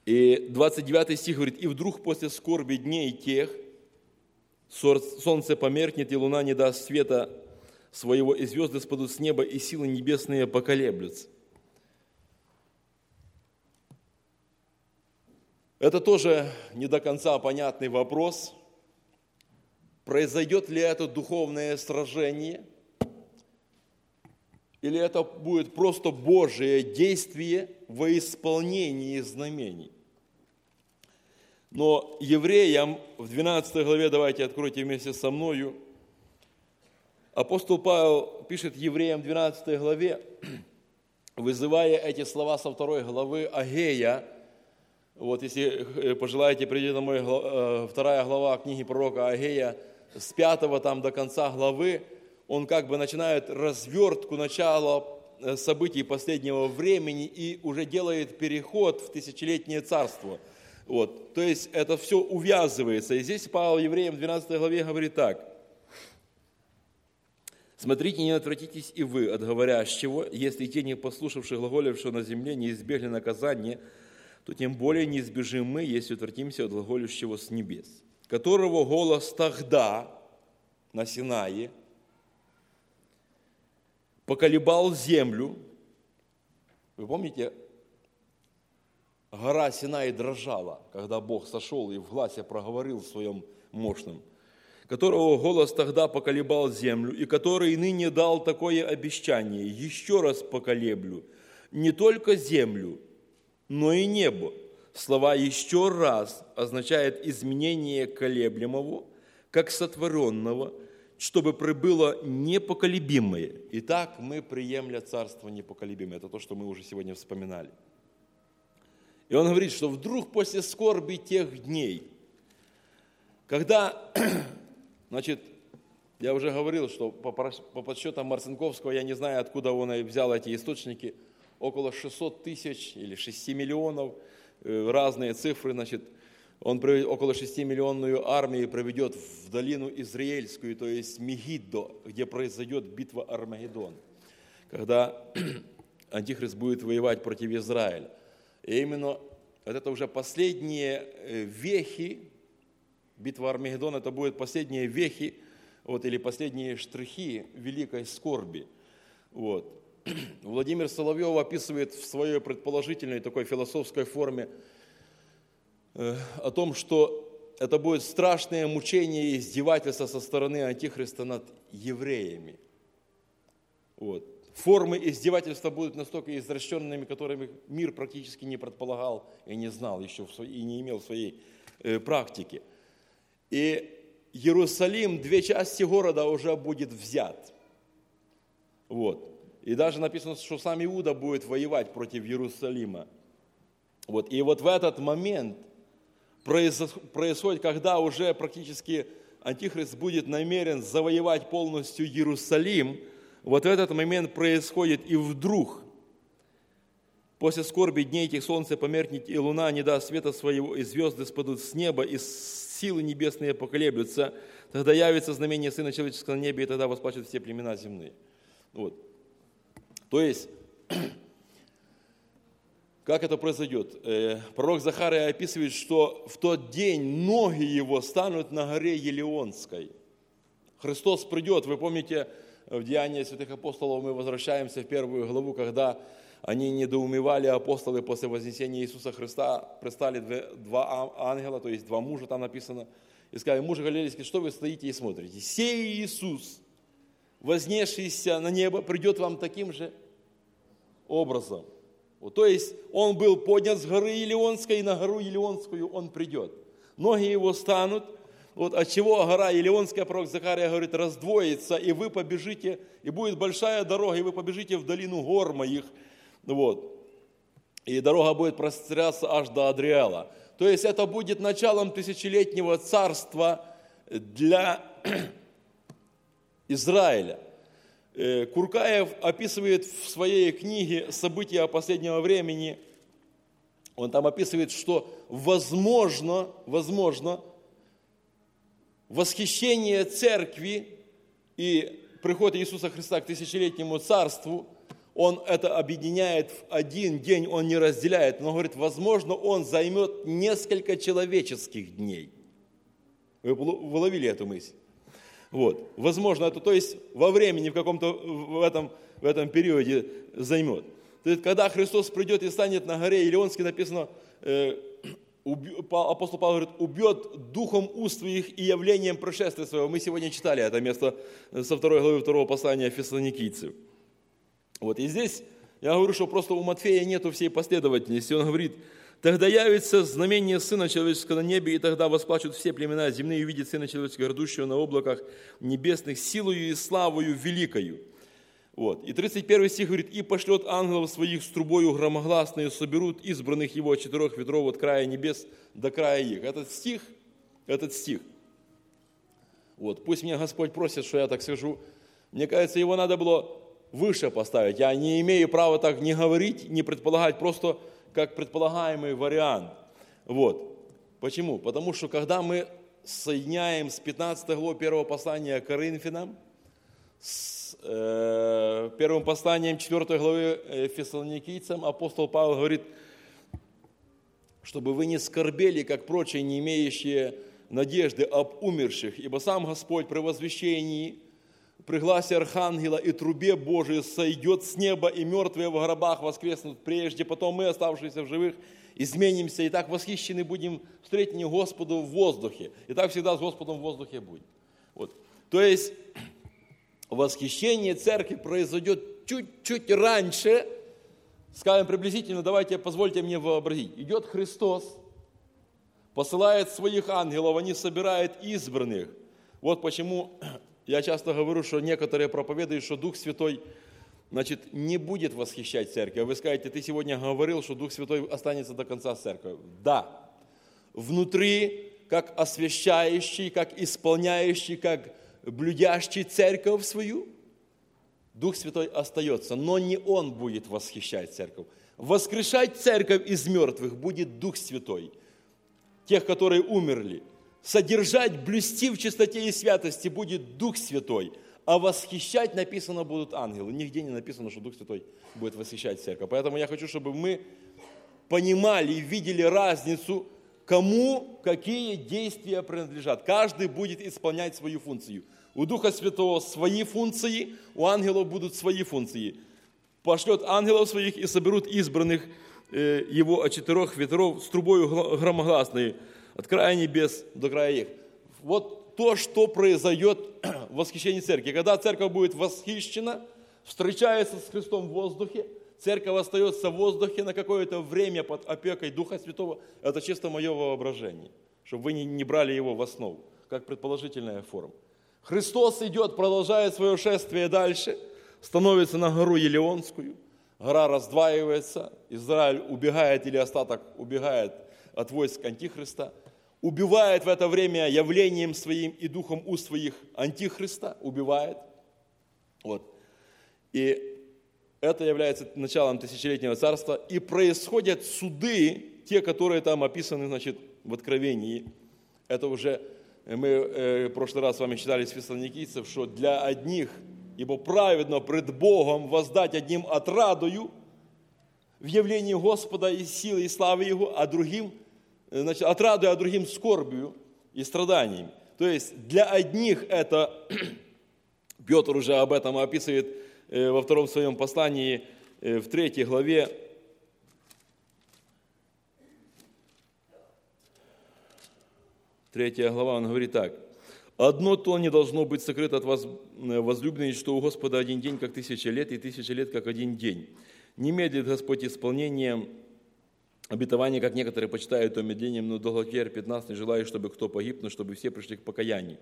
И 29 стих говорит: «И вдруг после скорби дней тех солнце померкнет, и луна не даст света своего, и звезды спадут с неба, и силы небесные поколеблются». Это тоже не до конца понятный вопрос. Произойдет ли это духовное сражение, или это будет просто Божие действие во исполнении знамений? Но евреям в 12 главе, давайте откройте вместе со мною, апостол Павел пишет евреям в 12 главе, вызывая эти слова со 2 главы Агея. Вот, если пожелаете, придите домой, 2 глава книги пророка Агея, с 5 там до конца главы, он как бы начинает развертку начала событий последнего времени и уже делает переход в тысячелетнее царство. Вот, то есть это все увязывается. И здесь Павел евреям в 12 главе говорит так: «Смотрите, не отвратитесь и вы от говорящего, если те, не послушавшие глаголевшего на земле, не избегли наказания, то тем более не избежим мы, если утвердимся от глаголющего с небес, которого голос тогда на Синае поколебал землю». Вы помните, гора Синай дрожала, когда Бог сошел и в гласе проговорил в своем мощном, которого голос тогда поколебал землю, и который ныне дал такое обещание: «Еще раз поколеблю не только землю, но и небо». Слова «еще раз» означает изменение колеблемого, как сотворенного, чтобы пребыло непоколебимое. Итак, мы приемля царство непоколебимое. Это то, что мы уже сегодня вспоминали. И он говорит, что вдруг после скорби тех дней, когда, значит, я уже говорил, что по подсчетам Марцинковского, я не знаю, откуда он взял эти источники, около 600 тысяч или 6 миллионов, разные цифры, значит, он около 6-миллионную армию проведет в долину Израильскую, то есть Мегиддо, где произойдет битва Армагеддон, когда Антихрист будет воевать против Израиля. И именно вот это уже последние вехи, битва Армагеддон, это будут последние вехи, вот, или последние штрихи великой скорби. Вот. Владимир Соловьев описывает в своей предположительной такой философской форме о том, что это будет страшное мучение и издевательство со стороны Антихриста над евреями. Вот. Формы издевательства будут настолько извращенными, которыми мир практически не предполагал и не знал еще, и не имел в своей практике. И Иерусалим, 2 части города уже будет взят. Вот. И даже написано, что сам Иуда будет воевать против Иерусалима. Вот. И вот в этот момент происходит, когда уже практически Антихрист будет намерен завоевать полностью Иерусалим, вот в этот момент происходит и вдруг, после скорби дней этих солнце померкнет, и луна не даст света своего, и звезды спадут с неба, и силы небесные поколеблются, тогда явится знамение Сына Человеческого на небе, и тогда восплачут все племена земные. Вот. То есть, как это произойдет? Пророк Захария описывает, что в тот день ноги его станут на горе Елеонской. Христос придет. Вы помните, в Деянии святых апостолов мы возвращаемся в 1 главу, когда они недоумевали, апостолы после вознесения Иисуса Христа, предстали 2 ангела, то есть 2 мужа там написано, и сказали: мужи галилейские, что вы стоите и смотрите? Сей Иисус, вознесшийся на небо, придет вам таким же образом. Вот, то есть он был поднят с горы Елеонской, и на гору Елеонскую он придет. Ноги его станут, вот от чего гора Елеонская, пророк Захария говорит, раздвоится, и вы побежите, и будет большая дорога, и вы побежите в долину гор моих. Вот. И дорога будет простираться аж до Адриэла. То есть это будет началом тысячелетнего царства для Израиля. Куркаев описывает в своей книге «События последнего времени», он там описывает, что возможно, восхищение церкви и приход Иисуса Христа к тысячелетнему царству, Он это объединяет в один день, он не разделяет. Но говорит, возможно, он займет несколько человеческих дней. Вы ловили эту мысль? Вот. Возможно, это, то есть во времени в каком-то в этом периоде займет. То есть, когда Христос придет и станет на горе Илионской, написано, апостол Павел говорит, убьет духом уст своих и явлением пришествия своего. Мы сегодня читали это место со 2 главы 2 послания Фессалоникийцев. Вот. И здесь я говорю, что просто у Матфея нету всей последовательности. Он говорит, тогда явится знамение Сына Человеческого на небе, и тогда восплачут все племена земные, и увидят Сына Человеческого, грядущего на облаках небесных, силою и славою великою. Вот. И 31 стих говорит, и пошлет ангелов своих с трубою громогласной, соберут избранных его от 4 ветров от края небес до края их. Этот стих. Вот. Пусть меня Господь просит, что я так скажу. Мне кажется, его надо было выше поставить. Я не имею права так не говорить, не предполагать, просто как предполагаемый вариант. Вот. Почему? Потому что когда мы соединяем с 15 главой 1 послания к Коринфянам, с первым посланием 4 главы Фессалоникийцам, апостол Павел говорит, чтобы вы не скорбели, как прочие, не имеющие надежды об умерших, ибо сам Господь при возвещении, при гласе архангела и трубе Божией сойдет с неба, и мертвые в гробах воскреснут прежде, потом мы, оставшиеся в живых, изменимся, и так восхищены будем встретить Господу в воздухе. И так всегда с Господом в воздухе будет. Вот. То есть восхищение церкви произойдет чуть-чуть раньше, скажем приблизительно, позвольте мне вообразить. Идет Христос, посылает своих ангелов, они собирают избранных. Вот почему я часто говорю, что некоторые проповедуют, что Дух Святой, не будет восхищать церковь. Вы скажете, ты сегодня говорил, что Дух Святой останется до конца церкви. Да. Внутри, как освящающий, как исполняющий, как блюдящий церковь свою, Дух Святой остается, но не Он будет восхищать церковь. Воскрешать церковь из мертвых будет Дух Святой, тех, которые умерли. Содержать, блюсти в чистоте и святости будет Дух Святой, а восхищать, написано, будут ангелы. Нигде не написано, что Дух Святой будет восхищать церковь. Поэтому я хочу, чтобы мы понимали и видели разницу, кому какие действия принадлежат. Каждый будет исполнять свою функцию. У Духа Святого свои функции, у ангелов будут свои функции. Пошлет ангелов своих и соберут избранных его от 4 ветров с трубою громогласной от края небес до края их. Вот то, что произойдет в восхищении церкви. Когда церковь будет восхищена, встречается с Христом в воздухе, церковь остается в воздухе на какое-то время под опекой Духа Святого. Это чисто мое воображение, чтобы вы не брали его в основу, как предположительная форма. Христос идет, продолжает свое шествие дальше, становится на гору Елеонскую, гора раздваивается, Израиль убегает или остаток убегает от войск Антихриста, убивает в это время явлением своим и духом уст своих Антихриста, убивает. Вот. И это является началом тысячелетнего царства. И происходят суды, те, которые там описаны, в Откровении. Это уже мы в прошлый раз с вами читали из Фессалоникийцев, что для одних, ибо праведно пред Богом воздать одним отрадою в явлении Господа и силы и славы Его, а другим, отрадою, а другим скорбью и страданиями. То есть для одних это, Петр уже об этом описывает во втором своем послании, в 3 главе, Третья глава, он говорит так. «Одно то не должно быть сокрыто от вас, возлюбленные, что у Господа один день, как 1000 лет, и 1000 лет, как один день. Не медлит Господь исполнением обетования, как некоторые почитают то медлением, но долго терпит нас, не желая, чтобы кто погиб, но чтобы все пришли к покаянию.